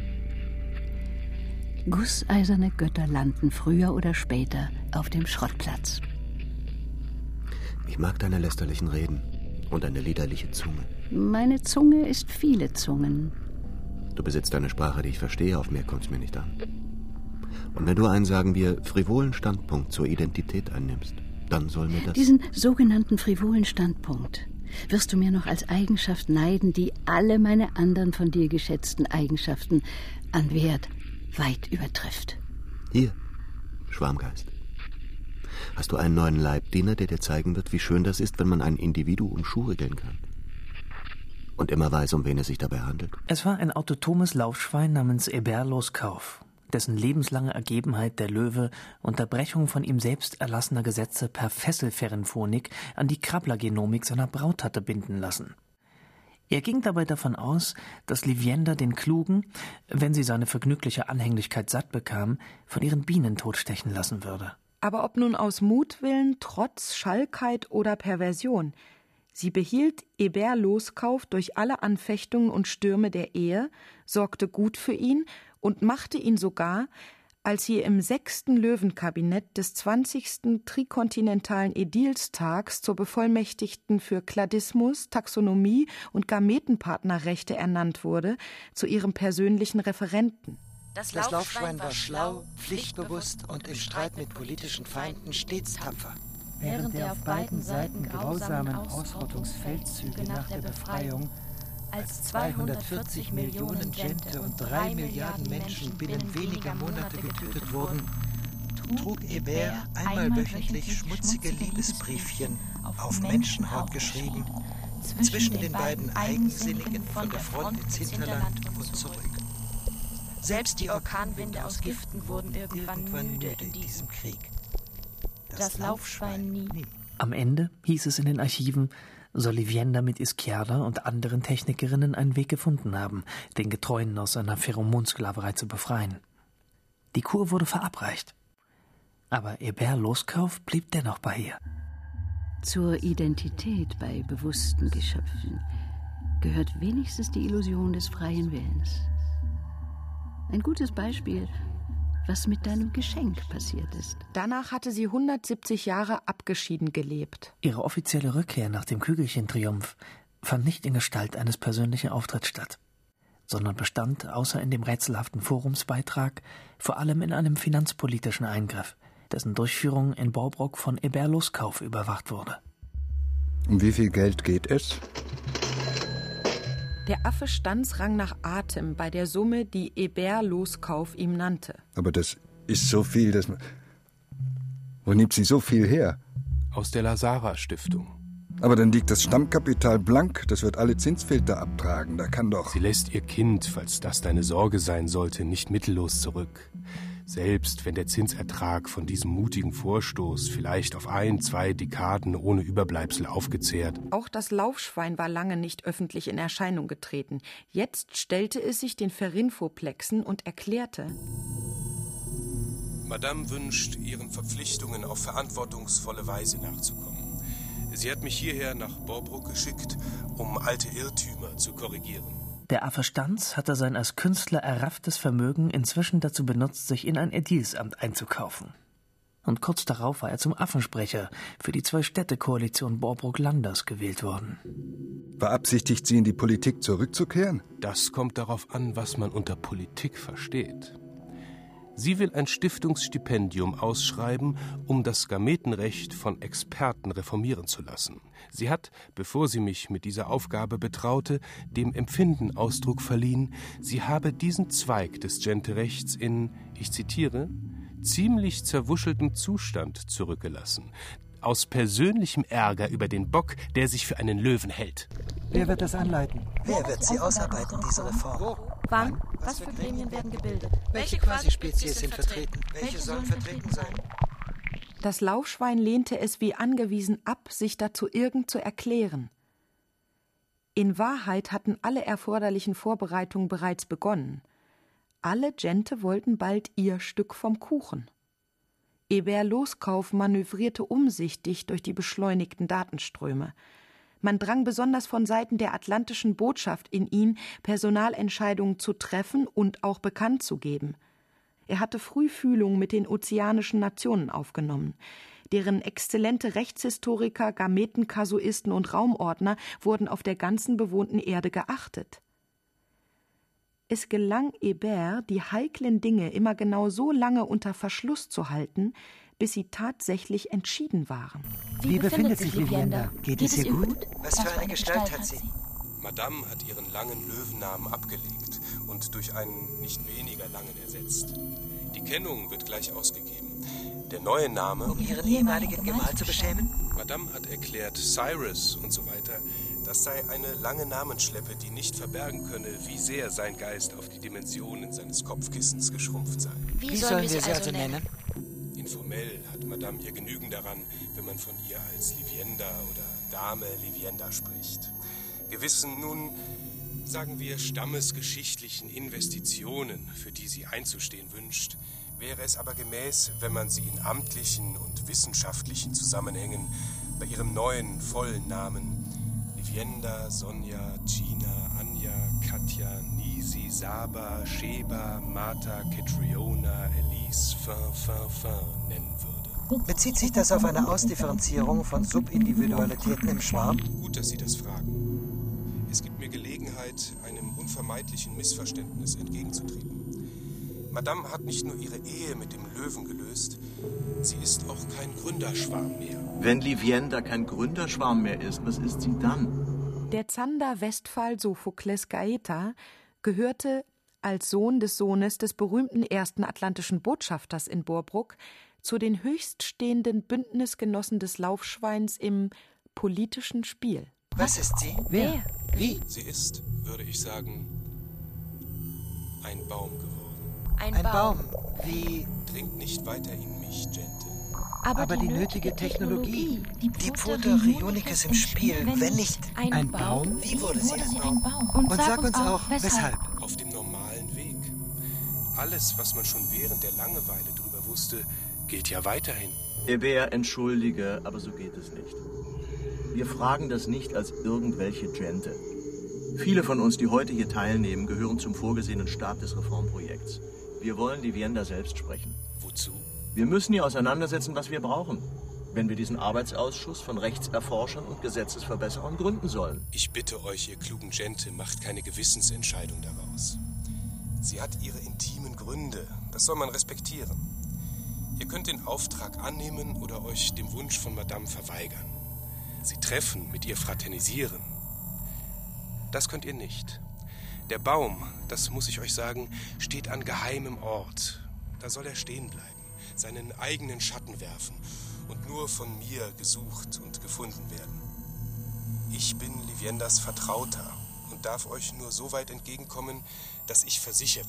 Gusseiserne Götter landen früher oder später auf dem Schrottplatz. Ich mag deine lästerlichen Reden und deine liederliche Zunge. Meine Zunge ist viele Zungen. Du besitzt eine Sprache, die ich verstehe, auf mehr kommt es mir nicht an. Und wenn du einen, sagen wir, frivolen Standpunkt zur Identität einnimmst, dann soll mir das... Diesen sogenannten frivolen Standpunkt wirst du mir noch als Eigenschaft neiden, die alle meine anderen von dir geschätzten Eigenschaften an Wert weit übertrifft. Hier, Schwarmgeist. Hast du einen neuen Leibdiener, der dir zeigen wird, wie schön das ist, wenn man ein Individuum schuhregeln kann? Und immer weiß, um wen es sich dabei handelt? Es war ein autotomes Laufschwein namens Eberlos Kauf, dessen lebenslange Ergebenheit der Löwe Unterbrechung von ihm selbst erlassener Gesetze per Fesselferenphonik an die Krabblergenomik seiner Braut hatte binden lassen. Er ging dabei davon aus, dass Livienda den Klugen, wenn sie seine vergnügliche Anhänglichkeit satt bekam, von ihren Bienen totstechen lassen würde. Aber ob nun aus Mutwillen, Trotz, Schalkheit oder Perversion, Sie behielt Hébert Loskauf durch alle Anfechtungen und Stürme der Ehe, sorgte gut für ihn und machte ihn sogar, als sie im sechsten Löwenkabinett des zwanzigsten Trikontinentalen Ädilstags zur Bevollmächtigten für Kladismus, Taxonomie und Gametenpartnerrechte ernannt wurde, zu ihrem persönlichen Referenten. Das Laufschwein war schlau, pflichtbewusst und im Streit mit politischen Feinden stets tapfer. Während der auf beiden Seiten grausamen Ausrottungsfeldzüge nach der Befreiung, als zweihundertvierzig Millionen Gente und drei Milliarden Menschen binnen weniger Monate getötet wurden, trug Hébert einmal wöchentlich schmutzige Liebesbriefchen auf Menschenhaut geschrieben, zwischen den beiden Eigensinnigen von der Front ins Hinterland und zurück. Selbst die Orkanwinde aus Giften wurden irgendwann müde in diesem Krieg. Das Laufschwein nie. Am Ende, hieß es in den Archiven, soll Livienda mit Izquierda und anderen Technikerinnen einen Weg gefunden haben, den Getreuen aus seiner Pheromonsklaverei zu befreien. Die Kur wurde verabreicht. Aber Hébert Loskauf blieb dennoch bei ihr. Zur Identität bei bewussten Geschöpfen gehört wenigstens die Illusion des freien Willens. Ein gutes Beispiel, was mit deinem Geschenk passiert ist. Danach hatte sie hundertsiebzig Jahre abgeschieden gelebt. Ihre offizielle Rückkehr nach dem Kügelchen-Triumph fand nicht in Gestalt eines persönlichen Auftritts statt, sondern bestand, außer in dem rätselhaften Forumsbeitrag, vor allem in einem finanzpolitischen Eingriff, dessen Durchführung in Borbrook von Hébert Loskauf überwacht wurde. Um wie viel Geld geht es? Der Affe Stanz rang nach Atem bei der Summe, die Hébert Loskauf ihm nannte. Aber das ist so viel, dass man... Wo nimmt sie so viel her? Aus der Lazara-Stiftung. Aber dann liegt das Stammkapital blank. Das wird alle Zinsfilter abtragen. Da kann doch... Sie lässt ihr Kind, falls das deine Sorge sein sollte, nicht mittellos zurück. Selbst wenn der Zinsertrag von diesem mutigen Vorstoß vielleicht auf ein, zwei Dekaden ohne Überbleibsel aufgezehrt. Auch das Laufschwein war lange nicht öffentlich in Erscheinung getreten. Jetzt stellte es sich den Ferinfoplexen und erklärte: Madame wünscht, ihren Verpflichtungen auf verantwortungsvolle Weise nachzukommen. Sie hat mich hierher nach Borbrook geschickt, um alte Irrtümer zu korrigieren. Der Affe Stanz hatte sein als Künstler errafftes Vermögen inzwischen dazu benutzt, sich in ein Ädilsamt einzukaufen. Und kurz darauf war er zum Affensprecher für die Zwei-Städte-Koalition Borbrook-Landers gewählt worden. Beabsichtigt sie, in die Politik zurückzukehren? Das kommt darauf an, was man unter Politik versteht. Sie will ein Stiftungsstipendium ausschreiben, um das Gametenrecht von Experten reformieren zu lassen. Sie hat, bevor sie mich mit dieser Aufgabe betraute, dem Empfinden Ausdruck verliehen, sie habe diesen Zweig des Genterechts in, ich zitiere, ziemlich zerwuscheltem Zustand zurückgelassen. Aus persönlichem Ärger über den Bock, der sich für einen Löwen hält. Wer wird das anleiten? Wer wird sie ausarbeiten, diese Reform? Wo? Wann? Was für Gremien werden gebildet? Welche Quasispezies sind vertreten? Welche sollen vertreten sein? Das Laufschwein lehnte es wie angewiesen ab, sich dazu irgend zu erklären. In Wahrheit hatten alle erforderlichen Vorbereitungen bereits begonnen. Alle Gente wollten bald ihr Stück vom Kuchen. Hébert Loskauf manövrierte umsichtig durch die beschleunigten Datenströme. Man drang besonders von Seiten der Atlantischen Botschaft in ihn, Personalentscheidungen zu treffen und auch bekannt zu geben. Er hatte früh Fühlung mit den ozeanischen Nationen aufgenommen. Deren exzellente Rechtshistoriker, Gametenkasuisten und Raumordner wurden auf der ganzen bewohnten Erde geachtet. Es gelang Hébert, die heiklen Dinge immer genau so lange unter Verschluss zu halten, bis sie tatsächlich entschieden waren. Wie, Wie befindet sich Livienda? Geht, Geht es ihr gut? Was für eine Gestalt hat sie? Madame hat ihren langen Löwennamen abgelegt und durch einen nicht weniger langen ersetzt. Die Kennung wird gleich ausgegeben. Der neue Name... Um ihren ehemaligen Gemahl zu beschämen? Madame hat erklärt, Cyrus und so weiter, das sei eine lange Namensschleppe, die nicht verbergen könne, wie sehr sein Geist auf die Dimensionen seines Kopfkissens geschrumpft sei. Wie, wie sollen wir sie also nennen? Informell hat Madame ihr Genügen daran, wenn man von ihr als Livienda oder Dame Livienda spricht. Gewissen nun, sagen wir, stammesgeschichtlichen Investitionen, für die sie einzustehen wünscht, wäre es aber gemäß, wenn man sie in amtlichen und wissenschaftlichen Zusammenhängen bei ihrem neuen, vollen Namen Livienda, Sonja, Gina, Anja, Katja, Nisi, Saba, Sheba, Martha, Catriona, Elise, Fin, Fin, Fin nennen würde. Bezieht sich das auf eine Ausdifferenzierung von Subindividualitäten im Schwarm? Gut, dass Sie das fragen. Es gibt mir Gelegenheit, einem unvermeidlichen Missverständnis entgegenzutreten. Madame hat nicht nur ihre Ehe mit dem Löwen gelöst, sie ist auch kein Gründerschwarm mehr. Wenn Livienda kein Gründerschwarm mehr ist, was ist sie dann? Der Zander Westphal Sophokles Gaeta gehörte als Sohn des Sohnes des berühmten ersten atlantischen Botschafters in Borbruck zu den höchststehenden Bündnisgenossen des Laufschweins im politischen Spiel. Was ist sie? Wer? Wie? Sie ist, würde ich sagen, ein Baum geworden. Ein, ein Baum. Baum. Wie? Dringt nicht weiter in mich, Gente. Aber, Aber die, die nötige Technologie, Technologie. die Pfote Rionicus im Spiel, wenn nicht ein, ein Baum? Baum? Wie wurde sie ein Baum? Baum? Und, Und sag uns auch, weshalb? Auf dem normalen Weg. Alles, was man schon während der Langeweile drüber wusste, gilt ja weiterhin. Hébert, entschuldige, aber so geht es nicht. Wir fragen das nicht als irgendwelche Gente. Viele von uns, die heute hier teilnehmen, gehören zum vorgesehenen Stab des Reformprojekts. Wir wollen Livienda selbst sprechen. Wozu? Wir müssen hier auseinandersetzen, was wir brauchen, wenn wir diesen Arbeitsausschuss von Rechtserforschern und Gesetzesverbesserern gründen sollen. Ich bitte euch, ihr klugen Gente, macht keine Gewissensentscheidung daraus. Sie hat ihre intimen Gründe, das soll man respektieren. Ihr könnt den Auftrag annehmen oder euch dem Wunsch von Madame verweigern. Sie treffen, mit ihr fraternisieren. Das könnt ihr nicht. Der Baum, das muss ich euch sagen, steht an geheimem Ort. Da soll er stehen bleiben, seinen eigenen Schatten werfen und nur von mir gesucht und gefunden werden. Ich bin Liviendas Vertrauter und darf euch nur so weit entgegenkommen, dass ich versichere,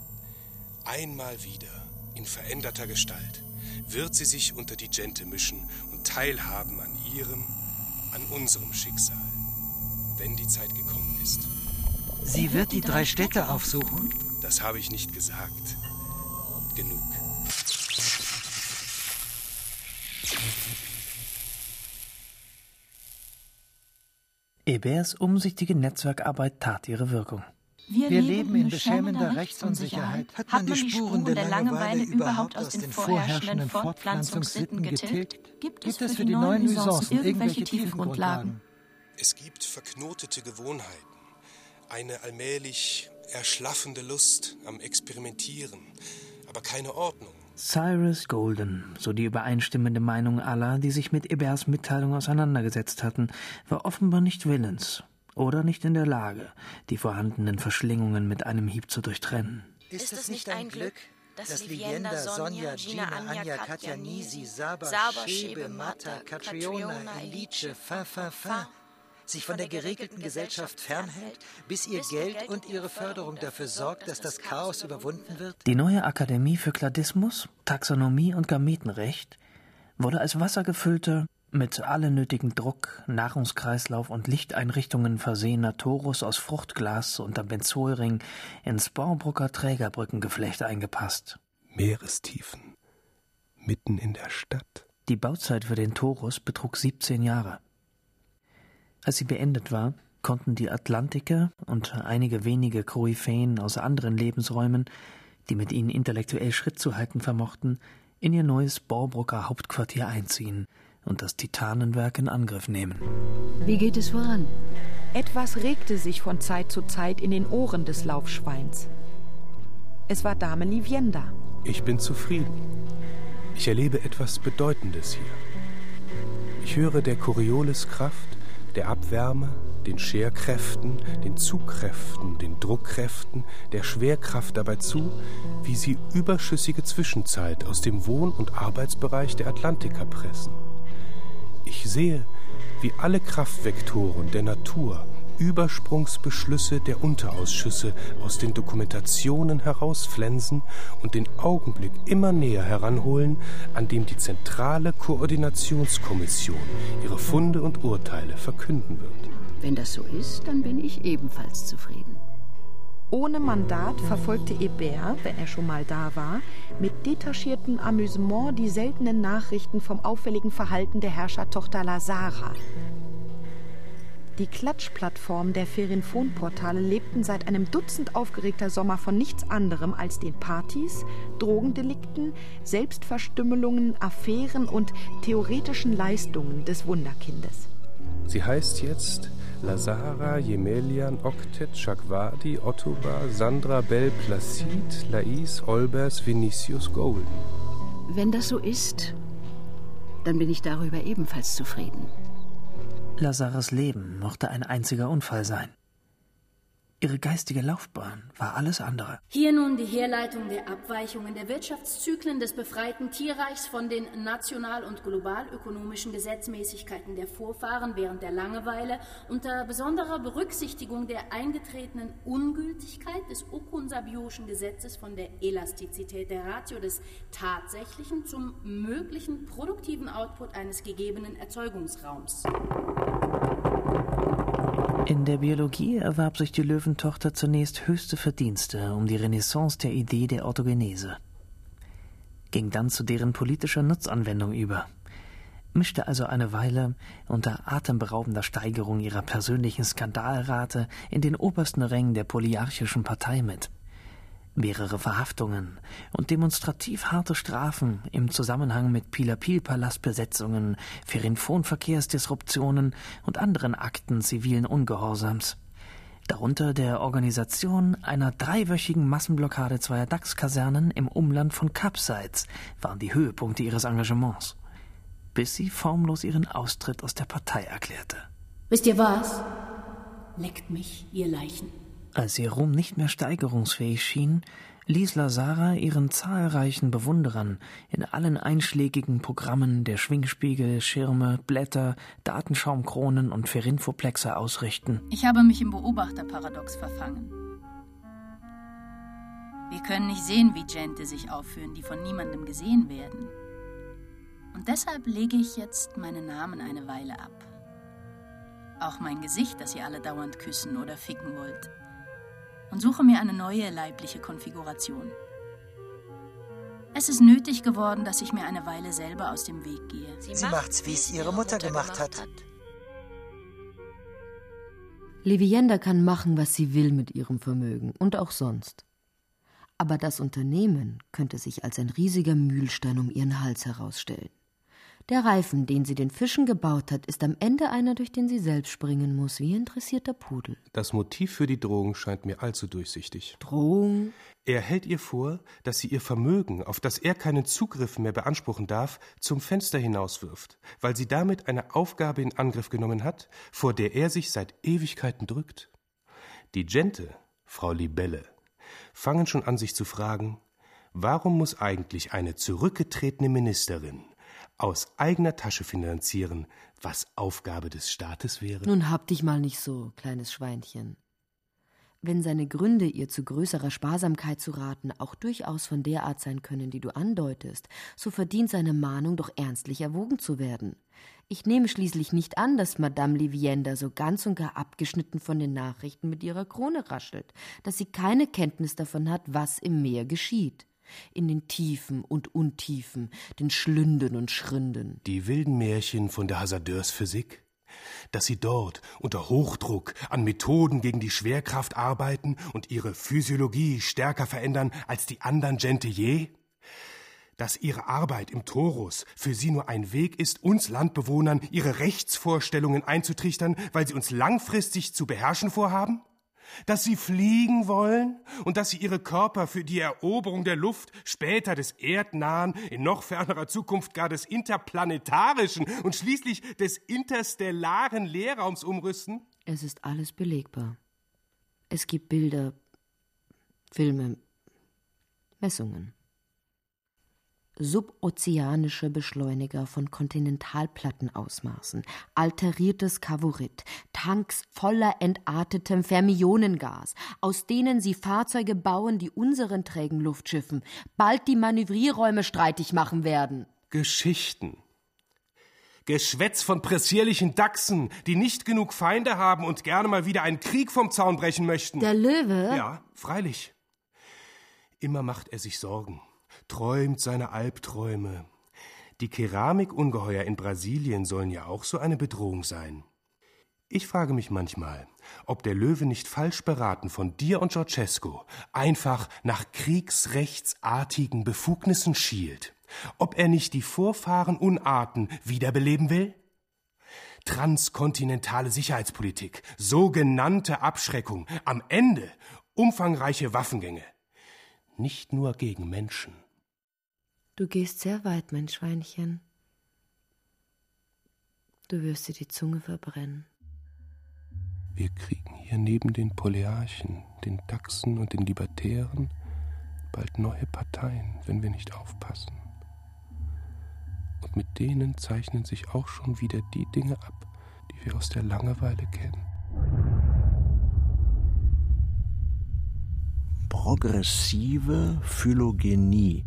einmal wieder, in veränderter Gestalt, wird sie sich unter die Gente mischen und teilhaben an ihrem, an unserem Schicksal, wenn die Zeit gekommen ist. Sie wird die drei Städte aufsuchen? Das habe ich nicht gesagt. Genug. Héberts umsichtige Netzwerkarbeit tat ihre Wirkung. Wir, Wir leben in beschämender Rechtsunsicherheit. Hat man die Spuren der Langeweile überhaupt aus den vorherrschenden Fortpflanzungssitten getilgt? Gibt es für die neuen Nuancen irgendwelche Tiefengrundlagen? Es gibt verknotete Gewohnheiten, eine allmählich erschlaffende Lust am Experimentieren, aber keine Ordnung. Cyrus Golden, so die übereinstimmende Meinung aller, die sich mit Héberts Mitteilung auseinandergesetzt hatten, war offenbar nicht willens oder nicht in der Lage, die vorhandenen Verschlingungen mit einem Hieb zu durchtrennen. Ist es nicht ein Glück, dass Livienda, Sonja, Gina, Anja, Katja, Nisi, Saba, Shebe, Martha, Catriona, Elice, Fin, Fin, Fin sich von der geregelten Gesellschaft fernhält, bis ihr Geld und ihre Förderung dafür sorgt, dass das Chaos überwunden wird? Die neue Akademie für Kladismus, Taxonomie und Gametenrecht wurde als wassergefüllte, mit allen nötigen Druck, Nahrungskreislauf und Lichteinrichtungen versehener Torus aus Fruchtglas unter Benzolring ins Borbrucker Trägerbrückengeflecht eingepasst. Meerestiefen, mitten in der Stadt. Die Bauzeit für den Torus betrug siebzehn Jahre. Als sie beendet war, konnten die Atlantiker und einige wenige Koryphäen aus anderen Lebensräumen, die mit ihnen intellektuell Schritt zu halten vermochten, in ihr neues Borbrucker Hauptquartier einziehen und das Titanenwerk in Angriff nehmen. Wie geht es voran? Etwas regte sich von Zeit zu Zeit in den Ohren des Laufschweins. Es war Dame Livienda. Ich bin zufrieden. Ich erlebe etwas Bedeutendes hier. Ich höre der Corioliskraft, der Abwärme, den Scherkräften, den Zugkräften, den Druckkräften, der Schwerkraft dabei zu, wie sie überschüssige Zwischenzeit aus dem Wohn- und Arbeitsbereich der Atlantiker pressen. Ich sehe, wie alle Kraftvektoren der Natur Übersprungsbeschlüsse der Unterausschüsse aus den Dokumentationen herausflensen und den Augenblick immer näher heranholen, an dem die zentrale Koordinationskommission ihre Funde und Urteile verkünden wird. Wenn das so ist, dann bin ich ebenfalls zufrieden. Ohne Mandat verfolgte Hébert, wenn er schon mal da war, mit detachiertem Amüsement die seltenen Nachrichten vom auffälligen Verhalten der Herrschertochter Lazara. Die Klatschplattformen der Ferinphon-Portale lebten seit einem Dutzend aufgeregter Sommer von nichts anderem als den Partys, Drogendelikten, Selbstverstümmelungen, Affären und theoretischen Leistungen des Wunderkindes. Sie heißt jetzt Lazara Jemelian Oktet Chakwadi Ottobar Sandra Bell Placid Lais Olbers Vinicius Golden. Wenn das so ist, dann bin ich darüber ebenfalls zufrieden. Lazaras Leben mochte ein einziger Unfall sein. Ihre geistige Laufbahn war alles andere. Hier nun die Herleitung der Abweichungen der Wirtschaftszyklen des befreiten Tierreichs von den national- und globalökonomischen Gesetzmäßigkeiten der Vorfahren während der Langeweile unter besonderer Berücksichtigung der eingetretenen Ungültigkeit des Okun-Sabioschen Gesetzes von der Elastizität der Ratio des tatsächlichen zum möglichen produktiven Output eines gegebenen Erzeugungsraums. In der Biologie erwarb sich die Löwentochter zunächst höchste Verdienste um die Renaissance der Idee der Orthogenese, ging dann zu deren politischer Nutzanwendung über, mischte also eine Weile unter atemberaubender Steigerung ihrer persönlichen Skandalrate in den obersten Rängen der polyarchischen Partei mit. Mehrere Verhaftungen und demonstrativ harte Strafen im Zusammenhang mit Pilapil-Palastbesetzungen, Ferinphon-Verkehrsdisruptionen und anderen Akten zivilen Ungehorsams. Darunter der Organisation einer dreiwöchigen Massenblockade zweier DAX-Kasernen im Umland von Capsize waren die Höhepunkte ihres Engagements, bis sie formlos ihren Austritt aus der Partei erklärte. Wisst ihr was? Leckt mich, ihr Leichen. Als ihr Ruhm nicht mehr steigerungsfähig schien, ließ Lazara ihren zahlreichen Bewunderern in allen einschlägigen Programmen der Schwingspiegel, Schirme, Blätter, Datenschaumkronen und Ferinfoplexe ausrichten. Ich habe mich im Beobachterparadox verfangen. Wir können nicht sehen, wie Gente sich aufführen, die von niemandem gesehen werden. Und deshalb lege ich jetzt meinen Namen eine Weile ab. Auch mein Gesicht, das ihr alle dauernd küssen oder ficken wollt. Und suche mir eine neue leibliche Konfiguration. Es ist nötig geworden, dass ich mir eine Weile selber aus dem Weg gehe. Sie, Sie macht's, wie es ihre Mutter gemacht hat. Levienda kann machen, was sie will mit ihrem Vermögen und auch sonst. Aber das Unternehmen könnte sich als ein riesiger Mühlstein um ihren Hals herausstellen. Der Reifen, den sie den Fischen gebaut hat, ist am Ende einer, durch den sie selbst springen muss, wie ein interessierter Pudel. Das Motiv für die Drohung scheint mir allzu durchsichtig. Drohung? Er hält ihr vor, dass sie ihr Vermögen, auf das er keinen Zugriff mehr beanspruchen darf, zum Fenster hinauswirft, weil sie damit eine Aufgabe in Angriff genommen hat, vor der er sich seit Ewigkeiten drückt. Die Gente, Frau Libelle, fangen schon an, sich zu fragen, warum muss eigentlich eine zurückgetretene Ministerin aus eigener Tasche finanzieren, was Aufgabe des Staates wäre? Nun hab dich mal nicht so, kleines Schweinchen. Wenn seine Gründe, ihr zu größerer Sparsamkeit zu raten, auch durchaus von der Art sein können, die du andeutest, so verdient seine Mahnung doch ernstlich erwogen zu werden. Ich nehme schließlich nicht an, dass Madame Levienda so ganz und gar abgeschnitten von den Nachrichten mit ihrer Krone raschelt, dass sie keine Kenntnis davon hat, was im Meer geschieht. In den Tiefen und Untiefen, den Schlünden und Schründen. Die wilden Märchen von der Hasardeursphysik? Dass sie dort unter Hochdruck an Methoden gegen die Schwerkraft arbeiten und ihre Physiologie stärker verändern als die anderen Gente je? Dass ihre Arbeit im Torus für sie nur ein Weg ist, uns Landbewohnern ihre Rechtsvorstellungen einzutrichtern, weil sie uns langfristig zu beherrschen vorhaben? Dass sie fliegen wollen und dass sie ihre Körper für die Eroberung der Luft, später des erdnahen, in noch fernerer Zukunft gar des interplanetarischen und schließlich des interstellaren Leerraums umrüsten? Es ist alles belegbar. Es gibt Bilder, Filme, Messungen. Subozeanische Beschleuniger von Kontinentalplattenausmaßen, alteriertes Kavorit, Tanks voller entartetem Fermionengas, aus denen sie Fahrzeuge bauen, die unseren trägen Luftschiffen bald die Manövrierräume streitig machen werden. Geschichten. Geschwätz von pressierlichen Dachsen, die nicht genug Feinde haben und gerne mal wieder einen Krieg vom Zaun brechen möchten. Der Löwe? Ja, freilich. Immer macht er sich Sorgen. Träumt seine Albträume. Die Keramikungeheuer in Brasilien sollen ja auch so eine Bedrohung sein. Ich frage mich manchmal, ob der Löwe nicht falsch beraten von dir und Ceausescu einfach nach kriegsrechtsartigen Befugnissen schielt. Ob er nicht die Vorfahren-Unarten wiederbeleben will? Transkontinentale Sicherheitspolitik, sogenannte Abschreckung, am Ende umfangreiche Waffengänge. Nicht nur gegen Menschen. Du gehst sehr weit, mein Schweinchen. Du wirst dir die Zunge verbrennen. Wir kriegen hier neben den Polearchen, den Dachsen und den Libertären bald neue Parteien, wenn wir nicht aufpassen. Und mit denen zeichnen sich auch schon wieder die Dinge ab, die wir aus der Langeweile kennen. Progressive Phylogenie.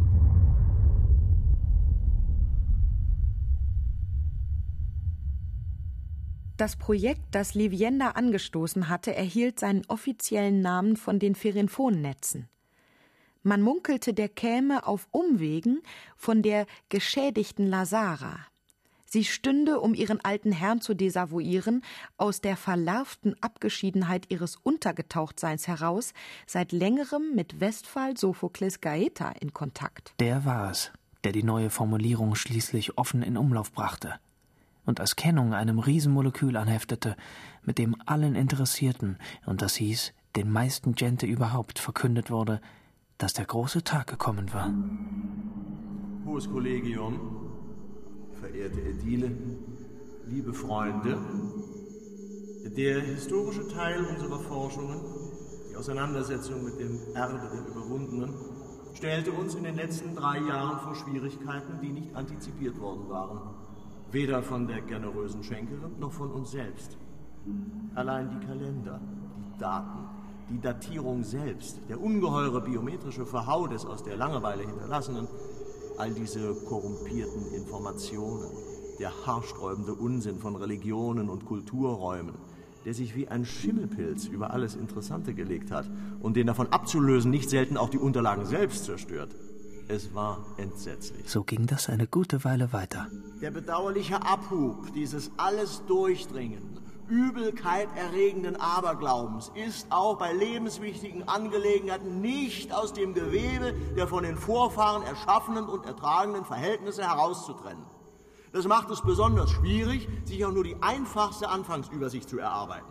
Das Projekt, das Levienda angestoßen hatte, erhielt seinen offiziellen Namen von den Ferinphonnetzen. Man munkelte, der käme auf Umwegen von der geschädigten Lazara. Sie stünde, um ihren alten Herrn zu desavouieren, aus der verlarvten Abgeschiedenheit ihres Untergetauchtseins heraus, seit längerem mit Westphal Sophokles Gaeta in Kontakt. Der war es, der die neue Formulierung schließlich offen in Umlauf brachte und als Kennung einem Riesenmolekül anheftete, mit dem allen Interessierten, und das hieß, den meisten Gente überhaupt, verkündet wurde, dass der große Tag gekommen war. Hohes Kollegium, verehrte Ädile, liebe Freunde, der historische Teil unserer Forschungen, die Auseinandersetzung mit dem Erbe der Überwundenen, stellte uns in den letzten drei Jahren vor Schwierigkeiten, die nicht antizipiert worden waren. Weder von der generösen Schenkerin noch von uns selbst. Allein die Kalender, die Daten, die Datierung selbst, der ungeheure biometrische Verhau des aus der Langeweile Hinterlassenen, all diese korrumpierten Informationen, der haarsträubende Unsinn von Religionen und Kulturräumen, der sich wie ein Schimmelpilz über alles Interessante gelegt hat und den davon abzulösen nicht selten auch die Unterlagen selbst zerstört. Es war entsetzlich. So ging das eine gute Weile weiter. Der bedauerliche Abhub dieses alles durchdringenden, Übelkeit erregenden Aberglaubens ist auch bei lebenswichtigen Angelegenheiten nicht aus dem Gewebe der von den Vorfahren erschaffenen und ertragenen Verhältnisse herauszutrennen. Das macht es besonders schwierig, sich auch nur die einfachste Anfangsübersicht zu erarbeiten.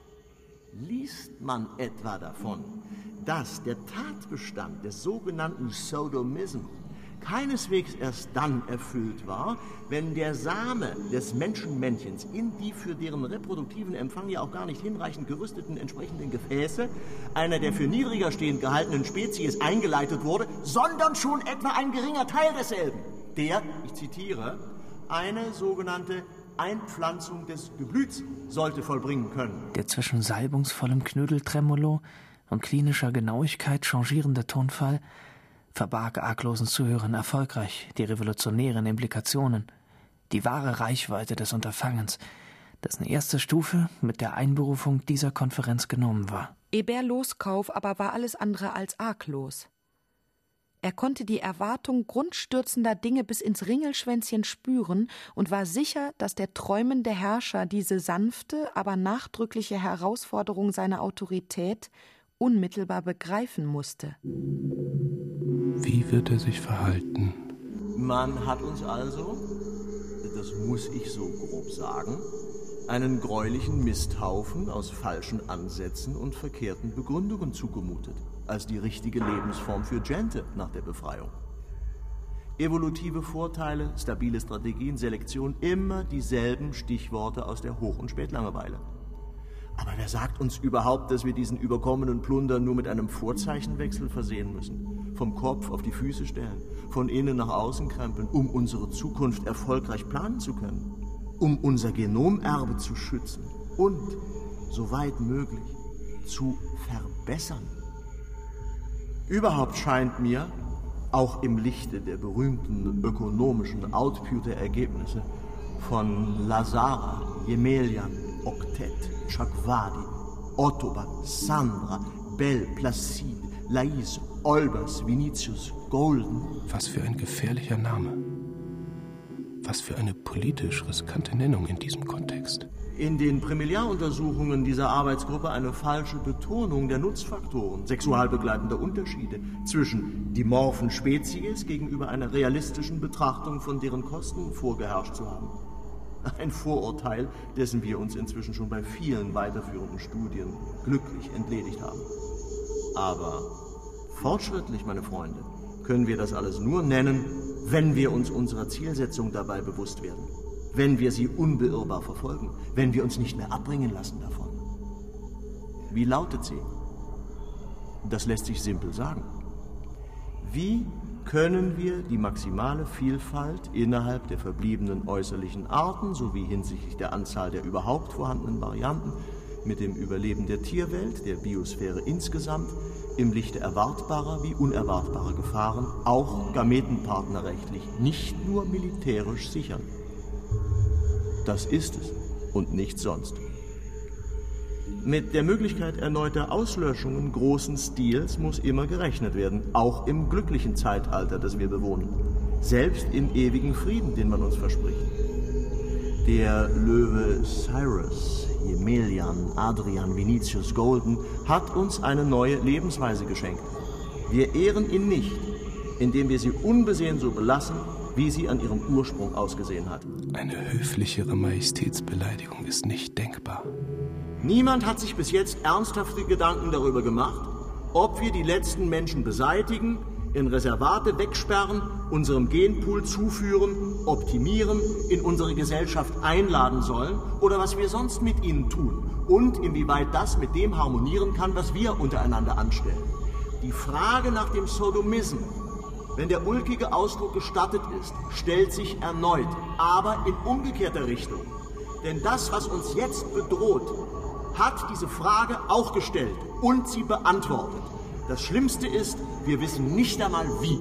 Liest man etwa davon, dass der Tatbestand des sogenannten Sodomism keineswegs erst dann erfüllt war, wenn der Same des Menschenmännchens in die für deren reproduktiven Empfang ja auch gar nicht hinreichend gerüsteten entsprechenden Gefäße einer der für niedriger stehend gehaltenen Spezies eingeleitet wurde, sondern schon etwa ein geringer Teil desselben, der, ich zitiere, eine sogenannte Einpflanzung des Geblüts sollte vollbringen können. Der zwischen salbungsvollem Knödeltremolo und klinischer Genauigkeit changierende Tonfall verbarg arglosen Zuhörern erfolgreich die revolutionären Implikationen, die wahre Reichweite des Unterfangens, dessen erste Stufe mit der Einberufung dieser Konferenz genommen war. Hébert Loskauf aber war alles andere als arglos. Er konnte die Erwartung grundstürzender Dinge bis ins Ringelschwänzchen spüren und war sicher, dass der träumende Herrscher diese sanfte, aber nachdrückliche Herausforderung seiner Autorität unmittelbar begreifen musste. Wie wird er sich verhalten? Man hat uns also, das muss ich so grob sagen, einen gräulichen Misthaufen aus falschen Ansätzen und verkehrten Begründungen zugemutet, als die richtige Lebensform für Gente nach der Befreiung. Evolutive Vorteile, stabile Strategien, Selektion, immer dieselben Stichworte aus der Hoch- und Spätlangeweile. Aber wer sagt uns überhaupt, dass wir diesen überkommenen Plunder nur mit einem Vorzeichenwechsel versehen müssen? Vom Kopf auf die Füße stellen, von innen nach außen krempeln, um unsere Zukunft erfolgreich planen zu können, um unser Genomerbe zu schützen und, soweit möglich, zu verbessern. Überhaupt scheint mir, auch im Lichte der berühmten ökonomischen Outputer-Ergebnisse von Lazara, Jemelian, Octet, Chakwadi, Ottoba, Sandra, Bell, Placide, Lais, Olbers, Vinicius, Golden. Was für ein gefährlicher Name. Was für eine politisch riskante Nennung in diesem Kontext. In den Prämiliaruntersuchungen dieser Arbeitsgruppe eine falsche Betonung der Nutzfaktoren, sexualbegleitender Unterschiede zwischen dimorphen Spezies gegenüber einer realistischen Betrachtung von deren Kosten vorgeherrscht zu haben. Ein Vorurteil, dessen wir uns inzwischen schon bei vielen weiterführenden Studien glücklich entledigt haben. Aber fortschrittlich, meine Freunde, können wir das alles nur nennen, wenn wir uns unserer Zielsetzung dabei bewusst werden, wenn wir sie unbeirrbar verfolgen, wenn wir uns nicht mehr abbringen lassen davon. Wie lautet sie? Das lässt sich simpel sagen. Wie können wir die maximale Vielfalt innerhalb der verbliebenen äußerlichen Arten sowie hinsichtlich der Anzahl der überhaupt vorhandenen Varianten mit dem Überleben der Tierwelt, der Biosphäre insgesamt, im Lichte erwartbarer wie unerwartbarer Gefahren, auch gametenpartnerrechtlich, nicht nur militärisch sichern? Das ist es und nichts sonst. Mit der Möglichkeit erneuter Auslöschungen großen Stils muss immer gerechnet werden, auch im glücklichen Zeitalter, das wir bewohnen, selbst im ewigen Frieden, den man uns verspricht. Der Löwe Cyrus, Jemelian Adrian Vinicius Golden, hat uns eine neue Lebensweise geschenkt. Wir ehren ihn nicht, indem wir sie unbesehen so belassen, wie sie an ihrem Ursprung ausgesehen hat. Eine höflichere Majestätsbeleidigung ist nicht denkbar. Niemand hat sich bis jetzt ernsthafte Gedanken darüber gemacht, ob wir die letzten Menschen beseitigen, in Reservate wegsperren, unserem Genpool zuführen, optimieren, in unsere Gesellschaft einladen sollen oder was wir sonst mit ihnen tun und inwieweit das mit dem harmonieren kann, was wir untereinander anstellen. Die Frage nach dem Sodomism, wenn der ulkige Ausdruck gestattet ist, stellt sich erneut, aber in umgekehrter Richtung. Denn das, was uns jetzt bedroht, hat diese Frage auch gestellt und sie beantwortet. Das Schlimmste ist, wir wissen nicht einmal wie.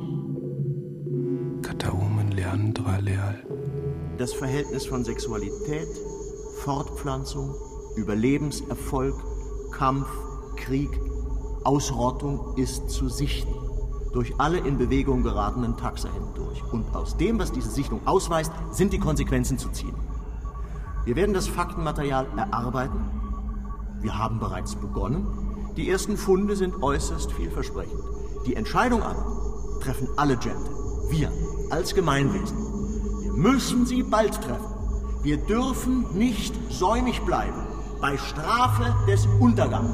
Kataumen lernen Draleal. Das Verhältnis von Sexualität, Fortpflanzung, Überlebenserfolg, Kampf, Krieg, Ausrottung ist zu sichten. Durch alle in Bewegung geratenen Taxa hindurch. Und aus dem, was diese Sichtung ausweist, sind die Konsequenzen zu ziehen. Wir werden das Faktenmaterial erarbeiten. Wir haben bereits begonnen. Die ersten Funde sind äußerst vielversprechend. Die Entscheidung aber treffen alle Gente. Wir als Gemeinwesen. Wir müssen sie bald treffen. Wir dürfen nicht säumig bleiben. Bei Strafe des Untergangs.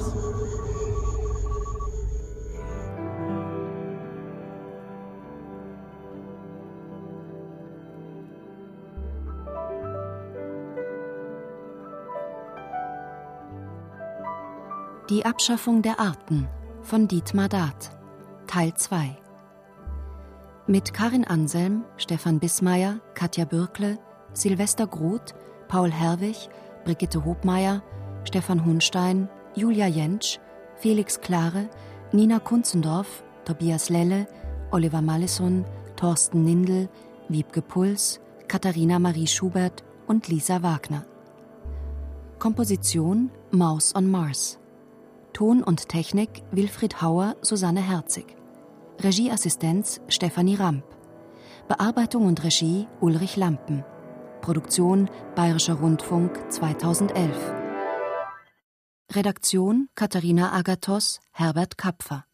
Die Abschaffung der Arten von Dietmar Dart, Teil zwei. Mit Karin Anselm, Stefan Bismeier, Katja Bürkle, Silvester Groth, Paul Herwig, Brigitte Hobmeier, Stefan Hunstein, Julia Jentsch, Felix Klare, Nina Kunzendorf, Tobias Lelle, Oliver Malleson, Thorsten Nindl, Wiebke Puls, Katharina Marie Schubert und Lisa Wagner. Komposition Mouse on Mars. Ton und Technik Wilfried Hauer, Susanne Herzig. Regieassistenz Stefanie Ramp. Bearbeitung und Regie Ulrich Lampen. Produktion Bayerischer Rundfunk zweitausendelf. Redaktion Katharina Agathos, Herbert Kapfer.